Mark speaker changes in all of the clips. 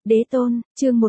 Speaker 1: Đế tôn, chương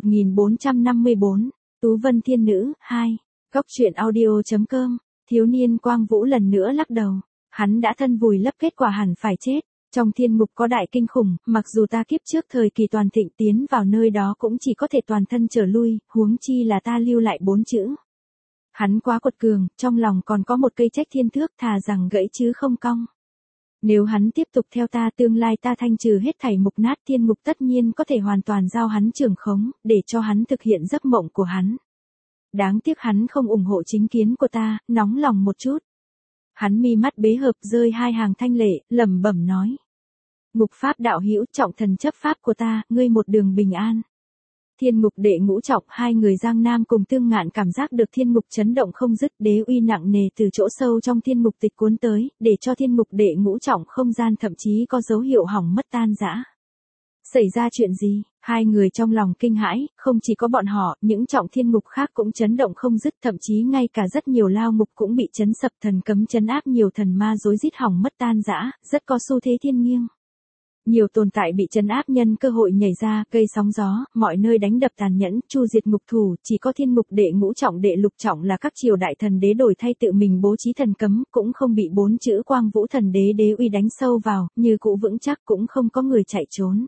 Speaker 1: 1454, Tú Vân Thiên Nữ, 2. Góc truyện audio.com, thiếu niên Quang Vũ lần nữa lắc đầu. Hắn đã thân vùi lấp kết quả hẳn phải chết. Trong thiên ngục có đại kinh khủng, mặc dù ta kiếp trước thời kỳ toàn thịnh tiến vào nơi đó cũng chỉ có thể toàn thân trở lui, huống chi là ta lưu lại 4 chữ. Hắn quá quật cường, trong lòng còn có một cây trách thiên thước, thà rằng gãy chứ không cong. Nếu hắn tiếp tục theo ta, tương lai ta thanh trừ hết thảy mục nát thiên ngục tất nhiên có thể hoàn toàn giao hắn trưởng khống, để cho hắn thực hiện giấc mộng của hắn. Đáng tiếc hắn không ủng hộ chính kiến của ta, nóng lòng một chút. Hắn mi mắt bế hợp rơi 2 hàng thanh lệ, lẩm bẩm nói. Ngục pháp đạo hữu, trọng thần chấp pháp của ta, ngươi một đường bình an. Thiên ngục đệ ngũ trọng, 2 người Giang Nam cùng Tương Ngạn cảm giác được thiên ngục chấn động không dứt, đế uy nặng nề từ chỗ sâu trong thiên ngục tịch cuốn tới, để cho thiên ngục đệ ngũ trọng không gian thậm chí có dấu hiệu hỏng mất tan rã. Xảy ra chuyện gì? 2 người trong lòng kinh hãi, không chỉ có bọn họ, những trọng thiên ngục khác cũng chấn động không dứt, thậm chí ngay cả rất nhiều lao ngục cũng bị chấn sập, thần cấm chấn áp nhiều thần ma rối rít hỏng mất tan rã, rất có xu thế thiên nghiêng. Nhiều tồn tại bị trấn áp nhân cơ hội nhảy ra, gây sóng gió, mọi nơi đánh đập tàn nhẫn, chu diệt ngục thủ, chỉ có thiên ngục đệ ngũ trọng đệ lục trọng là các triều đại thần đế đổi thay tự mình bố trí thần cấm, cũng không bị 4 chữ Quang Vũ thần đế đế uy đánh sâu vào, như cũ vững chắc, cũng không có người chạy trốn.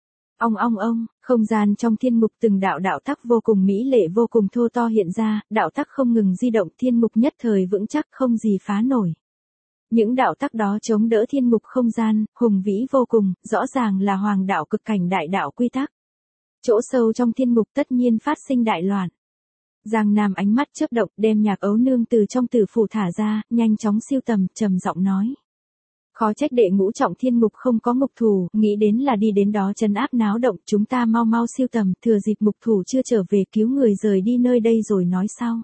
Speaker 1: Ong, không gian trong thiên ngục từng đạo đạo tắc vô cùng mỹ lệ vô cùng thô to hiện ra, đạo tắc không ngừng di động, thiên ngục nhất thời vững chắc không gì phá nổi. Những đạo tắc đó chống đỡ thiên ngục không gian, hùng vĩ vô cùng, rõ ràng là hoàng đạo cực cảnh đại đạo quy tắc. Chỗ sâu trong thiên ngục tất nhiên phát sinh đại loạn. Giang Nam ánh mắt chớp động, đem Nhạc Ấu Nương từ trong tử phủ thả ra, nhanh chóng siêu tầm, trầm giọng nói. Khó trách đệ ngũ trọng thiên ngục không có ngục thủ, nghĩ đến là đi đến đó trấn áp náo động, chúng ta mau siêu tầm, thừa dịp ngục thủ chưa trở về cứu người rời đi nơi đây rồi nói sau.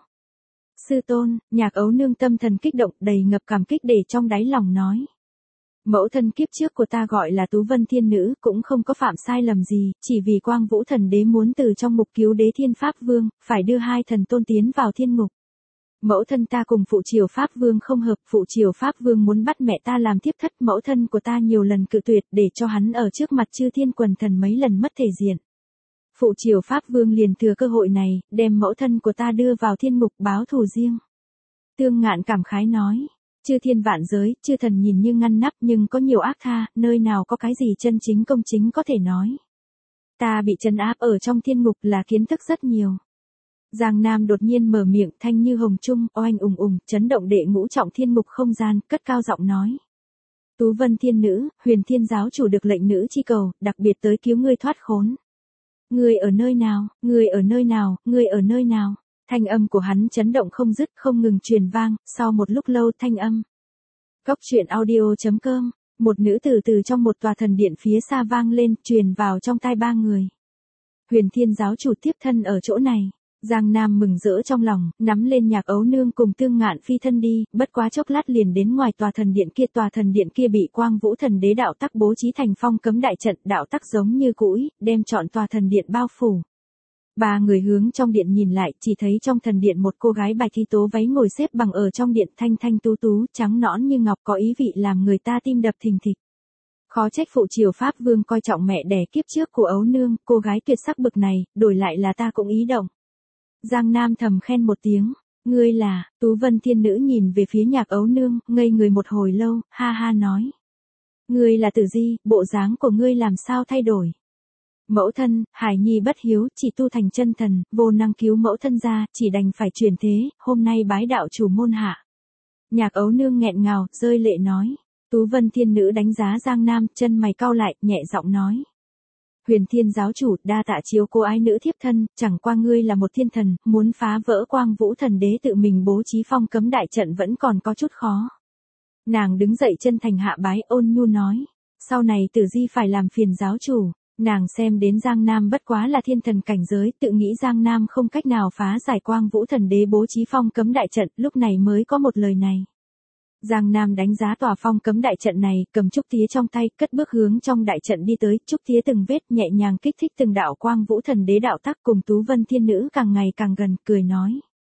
Speaker 1: Sư tôn, Nhạc Ấu Nương tâm thần kích động, đầy ngập cảm kích để trong đáy lòng nói. Mẫu thân kiếp trước của ta gọi là Tú Vân Thiên Nữ, cũng không có phạm sai lầm gì, chỉ vì Quang Vũ thần đế muốn từ trong ngục cứu đế thiên pháp vương, phải đưa 2 thần tôn tiến vào thiên ngục. Mẫu thân ta cùng phụ triều pháp vương không hợp, phụ triều pháp vương muốn bắt mẹ ta làm thiếp thất, mẫu thân của ta nhiều lần cự tuyệt để cho hắn ở trước mặt chư thiên quần thần mấy lần mất thể diện. Phụ triều pháp vương liền thừa cơ hội này, đem mẫu thân của ta đưa vào thiên ngục báo thù riêng. Tương Ngạn cảm khái nói, chư thiên vạn giới, chư thần nhìn như ngăn nắp nhưng có nhiều ác tha, nơi nào có cái gì chân chính công chính có thể nói. Ta bị trấn áp ở trong thiên ngục là kiến thức rất nhiều. Giang Nam đột nhiên mở miệng, thanh như hồng trung, oanh chấn động đệ ngũ trọng thiên ngục không gian, cất cao giọng nói. Tú Vân Thiên Nữ, Huyền Thiên giáo chủ được lệnh nữ chi cầu, đặc biệt tới cứu ngươi thoát khốn. Ngươi ở nơi nào, ngươi ở nơi nào, ngươi ở nơi nào? Thanh âm của hắn chấn động không dứt, không ngừng truyền vang, sau một lúc lâu thanh âm. Góc truyện audio.com, một nữ tử từ trong một tòa thần điện phía xa vang lên, truyền vào trong tai 3 người. Huyền Thiên giáo chủ tiếp thân ở chỗ này. Giang Nam mừng rỡ trong lòng, nắm lên Nhạc Ấu Nương cùng Tương Ngạn phi thân đi, bất quá chốc lát liền đến ngoài tòa thần điện kia bị Quang Vũ thần đế đạo tắc bố trí thành phong cấm đại trận, đạo tắc giống như cũi, đem trọn tòa thần điện bao phủ. 3 người hướng trong điện nhìn lại, chỉ thấy trong thần điện một cô gái bạch thi tố váy ngồi xếp bằng ở trong điện, thanh tú, trắng nõn như ngọc, có ý vị làm người ta tim đập thình thịch. Khó trách phụ triều pháp vương coi trọng mẹ đẻ kiếp trước của Ấu Nương, cô gái tuyệt sắc bực này, đổi lại là ta cũng ý động. Giang Nam thầm khen một tiếng, ngươi là, Tú Vân Thiên Nữ nhìn về phía Nhạc Ấu Nương, ngây người một hồi lâu, ha nói. Ngươi là Tử Di, bộ dáng của ngươi làm sao thay đổi? Mẫu thân, Hải Nhi bất hiếu, chỉ tu thành chân thần, vô năng cứu mẫu thân ra, chỉ đành phải truyền thế, hôm nay bái đạo chủ môn hạ. Nhạc Ấu Nương nghẹn ngào, rơi lệ nói. Tú Vân Thiên Nữ đánh giá Giang Nam, chân mày cau lại, nhẹ giọng nói. Huyền Thiên giáo chủ, đa tạ chiếu cô ái nữ thiếp thân, chẳng qua ngươi là một thiên thần, muốn phá vỡ Quang Vũ thần đế tự mình bố trí phong cấm đại trận vẫn còn có chút khó. Nàng đứng dậy chân thành hạ bái, ôn nhu nói, sau này Tử Di phải làm phiền giáo chủ. Nàng xem đến Giang Nam bất quá là thiên thần cảnh giới, tự nghĩ Giang Nam không cách nào phá giải Quang Vũ thần đế bố trí phong cấm đại trận, lúc này mới có một lời này. Giang Nam đánh giá tòa phong cấm đại trận này, cầm trúc tía trong tay, cất bước hướng trong đại trận đi tới, trúc tía từng vết nhẹ nhàng kích thích từng đạo Quang Vũ thần đế đạo tắc, cùng Tú Vân Thiên Nữ càng ngày càng gần, cười nói.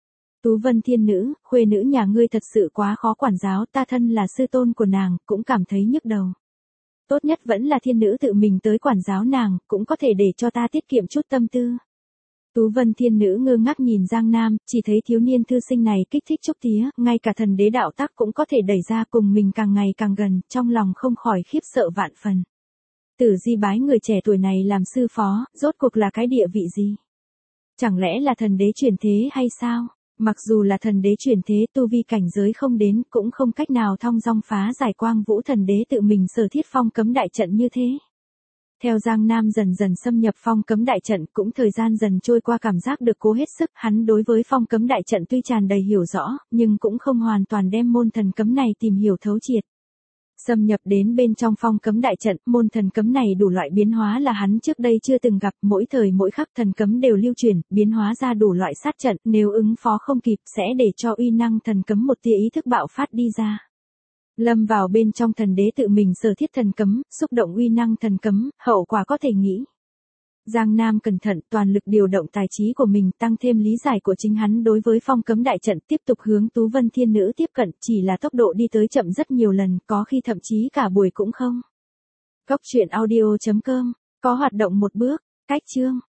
Speaker 1: Tú Vân Thiên Nữ, khuê nữ nhà ngươi thật sự quá khó quản giáo, ta thân là sư tôn của nàng, cũng cảm thấy nhức đầu. Tốt nhất vẫn là thiên nữ tự mình tới quản giáo nàng, cũng có thể để cho ta tiết kiệm chút tâm tư. Tú Vân thiên nữ ngơ ngác nhìn Giang Nam, chỉ thấy thiếu niên thư sinh này kích thích Trúc Tía, ngay cả thần đế đạo tắc cũng có thể đẩy ra cùng mình càng ngày càng gần, trong lòng không khỏi khiếp sợ vạn phần. Tử Di bái người trẻ tuổi này làm sư phó, rốt cuộc là cái địa vị gì? Chẳng lẽ là thần đế chuyển thế hay sao? Mặc dù là thần đế chuyển thế tu vi cảnh giới không đến cũng không cách nào thong dong phá giải Quang Vũ thần đế tự mình sở thiết phong cấm đại trận như thế. Theo Giang Nam dần dần xâm nhập phong cấm đại trận cũng thời gian dần trôi qua cảm giác được cố hết sức, hắn đối với phong cấm đại trận tuy tràn đầy hiểu rõ, nhưng cũng không hoàn toàn đem môn thần cấm này tìm hiểu thấu triệt. Xâm nhập đến bên trong phong cấm đại trận, môn thần cấm này đủ loại biến hóa là hắn trước đây chưa từng gặp, mỗi thời mỗi khắc thần cấm đều lưu truyền, biến hóa ra đủ loại sát trận, nếu ứng phó không kịp sẽ để cho uy năng thần cấm một tia ý thức bạo phát đi ra. Lâm vào bên trong thần đế tự mình sở thiết thần cấm, xúc động uy năng thần cấm, hậu quả có thể nghĩ. Giang Nam cẩn thận toàn lực điều động tài trí của mình tăng thêm lý giải của chính hắn đối với phong cấm đại trận tiếp tục hướng Tú Vân thiên nữ tiếp cận chỉ là tốc độ đi tới chậm rất nhiều lần có khi thậm chí cả buổi cũng không. Góc truyện audio.com có hoạt động một bước, cách chương.